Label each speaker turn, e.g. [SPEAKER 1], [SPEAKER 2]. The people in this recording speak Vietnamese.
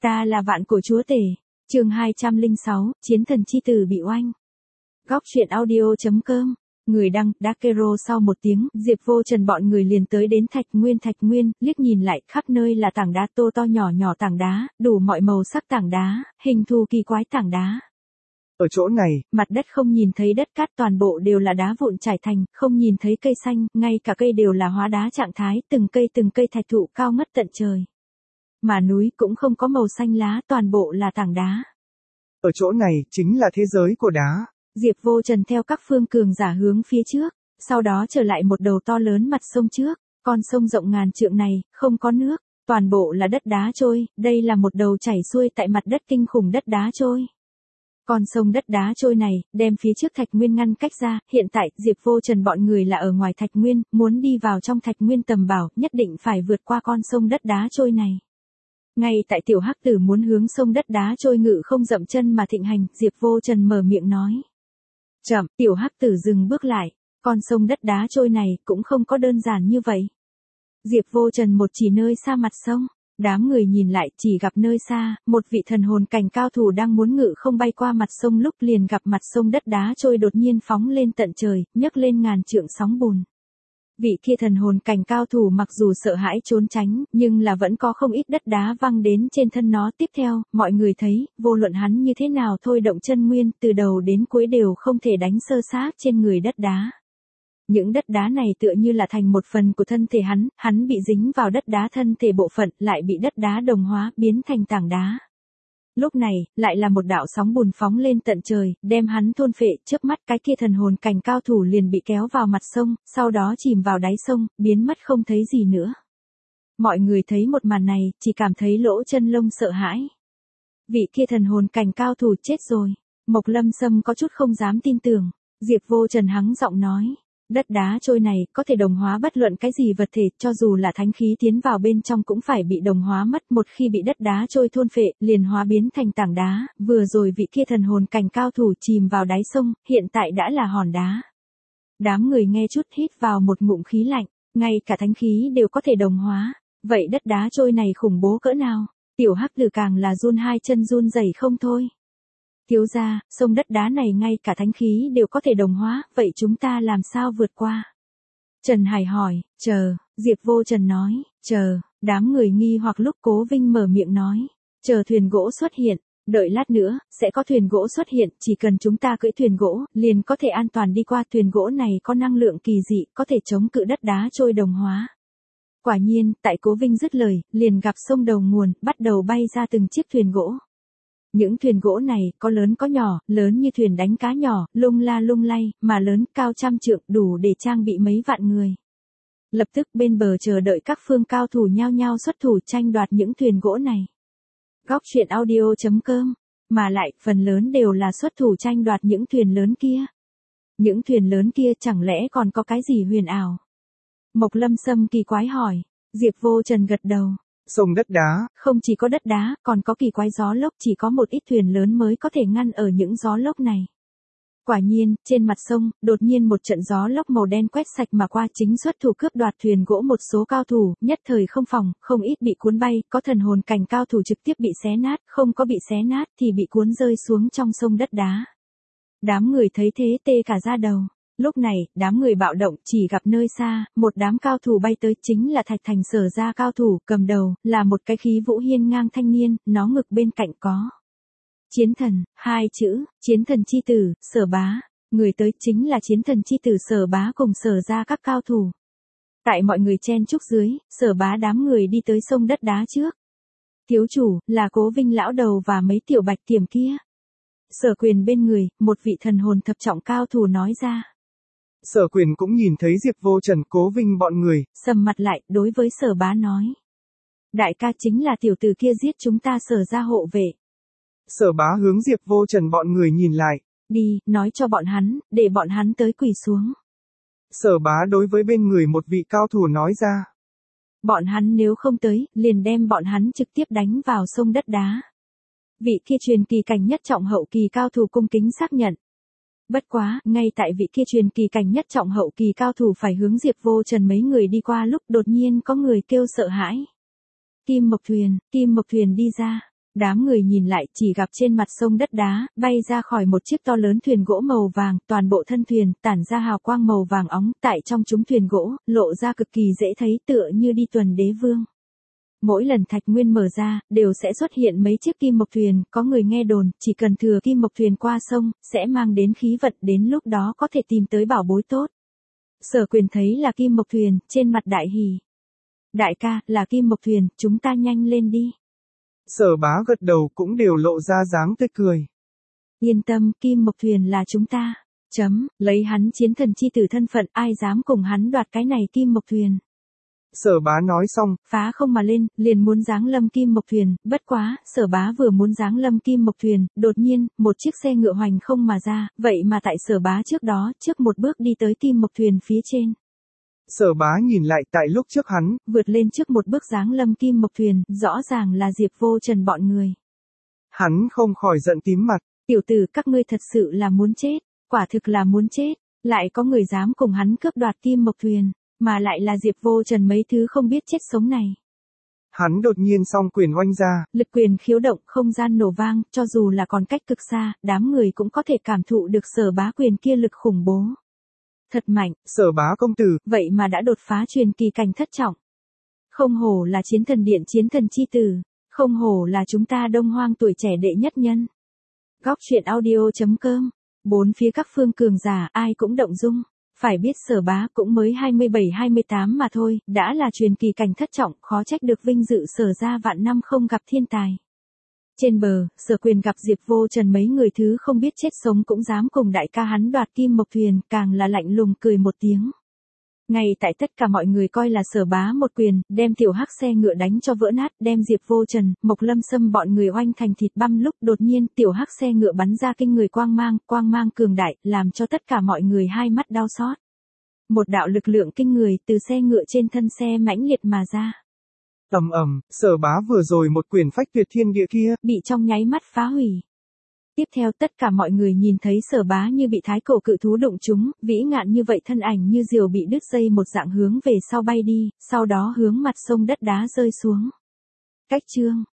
[SPEAKER 1] Ta là vạn cổ chúa tể. Chương 206, chiến thần chi tử bị oanh. Góc truyện audio.com. Người đăng, Dakero. Sau một tiếng, Diệp Vô Trần bọn người liền tới đến Thạch Nguyên, liếc nhìn lại, khắp nơi là tảng đá to nhỏ tảng đá, đủ mọi màu sắc tảng đá, hình thù kỳ quái tảng đá.
[SPEAKER 2] Ở chỗ này,
[SPEAKER 1] mặt đất không nhìn thấy đất cát, toàn bộ đều là đá vụn trải thành, không nhìn thấy cây xanh, ngay cả cây đều là hóa đá trạng thái, từng cây thạch thụ cao ngất tận trời. Mà núi cũng không có màu xanh lá, toàn bộ là tảng đá.
[SPEAKER 2] Ở chỗ này, chính là thế giới của đá.
[SPEAKER 1] Diệp Vô Trần theo các phương cường giả hướng phía trước, sau đó trở lại một đầu to lớn mặt sông trước, con sông rộng ngàn trượng này, không có nước, toàn bộ là đất đá trôi, đây là một đầu chảy xuôi tại mặt đất kinh khủng đất đá trôi. Con sông đất đá trôi này, đem phía trước Thạch Nguyên ngăn cách ra, hiện tại, Diệp Vô Trần bọn người là ở ngoài Thạch Nguyên, muốn đi vào trong Thạch Nguyên tầm bảo, nhất định phải vượt qua con sông đất đá trôi này. Ngay tại tiểu hắc tử muốn hướng sông đất đá trôi ngự không dậm chân mà thịnh hành, Diệp Vô Trần mở miệng nói. Chậm, tiểu hắc tử dừng bước lại, con sông đất đá trôi này cũng không có đơn giản như vậy. Diệp Vô Trần một chỉ nơi xa mặt sông, đám người nhìn lại chỉ gặp nơi xa, một vị thần hồn cảnh cao thủ đang muốn ngự không bay qua mặt sông lúc liền gặp mặt sông đất đá trôi đột nhiên phóng lên tận trời, nhấc lên ngàn trượng sóng bùn. Vị kia thần hồn cảnh cao thủ mặc dù sợ hãi trốn tránh, nhưng là vẫn có không ít đất đá văng đến trên thân nó. Tiếp theo, mọi người thấy, vô luận hắn như thế nào thôi động chân nguyên, từ đầu đến cuối đều không thể đánh sơ xác trên người đất đá. Những đất đá này tựa như là thành một phần của thân thể hắn bị dính vào đất đá thân thể bộ phận, lại bị đất đá đồng hóa, biến thành tảng đá. Lúc này, lại là một đạo sóng bùn phóng lên tận trời, đem hắn thôn phệ, chớp mắt cái kia thần hồn cảnh cao thủ liền bị kéo vào mặt sông, sau đó chìm vào đáy sông, biến mất không thấy gì nữa. Mọi người thấy một màn này, chỉ cảm thấy lỗ chân lông sợ hãi. Vị kia thần hồn cảnh cao thủ chết rồi. Mộc Lâm Sâm có chút không dám tin tưởng. Diệp Vô Trần hắng giọng nói. Đất đá trôi này có thể đồng hóa bất luận cái gì vật thể, cho dù là thánh khí tiến vào bên trong cũng phải bị đồng hóa mất, một khi bị đất đá trôi thôn phệ, liền hóa biến thành tảng đá, vừa rồi vị kia thần hồn cảnh cao thủ chìm vào đáy sông, hiện tại đã là hòn đá. Đám người nghe chút hít vào một ngụm khí lạnh, ngay cả thánh khí đều có thể đồng hóa, vậy đất đá trôi này khủng bố cỡ nào? Tiểu hắc tử càng là run hai chân run rẩy không thôi. Thiếu gia, sông đất đá này ngay cả thánh khí đều có thể đồng hóa, vậy chúng ta làm sao vượt qua? Trần Hải hỏi, chờ, Diệp Vô Trần nói, chờ, đám người nghi hoặc lúc Cố Vinh mở miệng nói, chờ thuyền gỗ xuất hiện, đợi lát nữa, sẽ có thuyền gỗ xuất hiện, chỉ cần chúng ta cưỡi thuyền gỗ, liền có thể an toàn đi qua. Thuyền gỗ này có năng lượng kỳ dị, có thể chống cự đất đá trôi đồng hóa. Quả nhiên, tại Cố Vinh dứt lời, liền gặp sông đầu nguồn, bắt đầu bay ra từng chiếc thuyền gỗ. Những thuyền gỗ này, có lớn có nhỏ, lớn như thuyền đánh cá nhỏ, lung la lung lay, mà lớn, cao trăm trượng, đủ để trang bị mấy vạn người. Lập tức bên bờ chờ đợi các phương cao thủ nhao nhao xuất thủ tranh đoạt những thuyền gỗ này. Góc truyện audio.com, mà lại, phần lớn đều là xuất thủ tranh đoạt những thuyền lớn kia. Những thuyền lớn kia chẳng lẽ còn có cái gì huyền ảo? Mộc Lâm Sâm kỳ quái hỏi, Diệp Vô Trần gật đầu.
[SPEAKER 2] Sông đất đá.
[SPEAKER 1] Không chỉ có đất đá, còn có kỳ quái gió lốc, chỉ có một ít thuyền lớn mới có thể ngăn ở những gió lốc này. Quả nhiên, trên mặt sông, đột nhiên một trận gió lốc màu đen quét sạch mà qua, chính xuất thủ cướp đoạt thuyền gỗ một số cao thủ, nhất thời không phòng, không ít bị cuốn bay, có thần hồn cảnh cao thủ trực tiếp bị xé nát, không có bị xé nát thì bị cuốn rơi xuống trong sông đất đá. Đám người thấy thế tê cả da đầu. Lúc này, đám người bạo động, chỉ gặp nơi xa, một đám cao thủ bay tới, chính là Thạch Thành Sở gia cao thủ, cầm đầu, là một cái khí vũ hiên ngang thanh niên, nó ngực bên cạnh có chiến thần, hai chữ, chiến thần chi tử, Sở bá. Người tới chính là chiến thần chi tử Sở bá cùng Sở gia các cao thủ. Tại mọi người chen chúc dưới, Sở bá đám người đi tới sông đất đá trước. Thiếu chủ, là Cố Vinh lão đầu và mấy tiểu bạch kiểm kia. Sở Quyền bên người, một vị thần hồn thập trọng cao thủ nói ra.
[SPEAKER 2] Sở Quyền cũng nhìn thấy Diệp Vô Trần, Cố Vinh bọn người.
[SPEAKER 1] Sầm mặt lại, đối với Sở bá nói. Đại ca chính là tiểu tử kia giết chúng ta Sở gia hộ vệ.
[SPEAKER 2] Sở bá hướng Diệp Vô Trần bọn người nhìn lại.
[SPEAKER 1] Đi, nói cho bọn hắn, để bọn hắn tới quỳ xuống.
[SPEAKER 2] Sở bá đối với bên người một vị cao thủ nói ra.
[SPEAKER 1] Bọn hắn nếu không tới, liền đem bọn hắn trực tiếp đánh vào sông đất đá. Vị kia truyền kỳ cảnh nhất trọng hậu kỳ cao thủ cung kính xác nhận. Bất quá, ngay tại vị kia truyền kỳ cảnh nhất trọng hậu kỳ cao thủ phải hướng Diệp Vô Trần mấy người đi qua lúc đột nhiên có người kêu sợ hãi. Kim Mộc Thuyền đi ra. Đám người nhìn lại chỉ gặp trên mặt sông đất đá, bay ra khỏi một chiếc to lớn thuyền gỗ màu vàng, toàn bộ thân thuyền tản ra hào quang màu vàng óng, tại trong chúng thuyền gỗ, lộ ra cực kỳ dễ thấy tựa như đi tuần đế vương. Mỗi lần thạch nguyên mở ra, đều sẽ xuất hiện mấy chiếc kim mộc thuyền, có người nghe đồn, chỉ cần thừa kim mộc thuyền qua sông, sẽ mang đến khí vận, đến lúc đó có thể tìm tới bảo bối tốt. Sở Quyền thấy là kim mộc thuyền, trên mặt đại hỉ. Đại ca, là kim mộc thuyền, chúng ta nhanh lên đi.
[SPEAKER 2] Sở Bá gật đầu cũng đều lộ ra dáng tươi cười.
[SPEAKER 1] Yên tâm, kim mộc thuyền là chúng ta. Lấy hắn chiến thần chi tử thân phận, ai dám cùng hắn đoạt cái này kim mộc thuyền.
[SPEAKER 2] Sở Bá nói xong,
[SPEAKER 1] phá không mà lên, liền muốn giáng lâm kim mộc thuyền, bất quá, Sở Bá vừa muốn giáng lâm kim mộc thuyền, đột nhiên, một chiếc xe ngựa hoành không mà ra, vậy mà tại Sở Bá trước đó, trước một bước đi tới kim mộc thuyền phía trên.
[SPEAKER 2] Sở Bá nhìn lại tại lúc trước hắn,
[SPEAKER 1] vượt lên trước một bước giáng lâm kim mộc thuyền, rõ ràng là Diệp Vô Trần bọn người.
[SPEAKER 2] Hắn không khỏi giận tím mặt.
[SPEAKER 1] Tiểu tử, các ngươi thật sự là muốn chết, quả thực là muốn chết, lại có người dám cùng hắn cướp đoạt kim mộc thuyền, mà lại là Diệp Vô Trần mấy thứ không biết chết sống này.
[SPEAKER 2] Hắn đột nhiên song quyền oanh ra,
[SPEAKER 1] lực quyền khiếu động, không gian nổ vang, cho dù là còn cách cực xa, đám người cũng có thể cảm thụ được Sở Bá quyền kia lực khủng bố. Thật mạnh,
[SPEAKER 2] Sở Bá công tử,
[SPEAKER 1] vậy mà đã đột phá truyền kỳ cảnh thất trọng. Không hổ là chiến thần điện chiến thần chi tử, không hổ là chúng ta Đông Hoang tuổi trẻ đệ nhất nhân. Góc truyện audio.com, bốn phía các phương cường giả ai cũng động dung. Phải biết Sở Bá cũng mới 27-28 mà thôi, đã là truyền kỳ cảnh thất trọng, khó trách được vinh dự Sở gia vạn năm không gặp thiên tài. Trên bờ, Sở Quyền gặp Diệp Vô Trần mấy người thứ không biết chết sống cũng dám cùng đại ca hắn đoạt kim mộc thuyền, càng là lạnh lùng cười một tiếng. Ngay tại tất cả mọi người coi là Sở Bá một quyền, đem tiểu hắc xe ngựa đánh cho vỡ nát, đem Diệp Vô Trần, Mộc Lâm Sâm bọn người oanh thành thịt băm lúc đột nhiên tiểu hắc xe ngựa bắn ra kinh người quang mang cường đại, làm cho tất cả mọi người hai mắt đau xót. Một đạo lực lượng kinh người từ xe ngựa trên thân xe mãnh liệt mà ra.
[SPEAKER 2] Ầm ầm, Sở Bá vừa rồi một quyền phách tuyệt thiên địa kia,
[SPEAKER 1] bị trong nháy mắt phá hủy. Tiếp theo tất cả mọi người nhìn thấy Sở Bá như bị thái cổ cự thú đụng trúng, vĩ ngạn như vậy thân ảnh như diều bị đứt dây một dạng hướng về sau bay đi, sau đó hướng mặt sông đất đá rơi xuống. Cách chương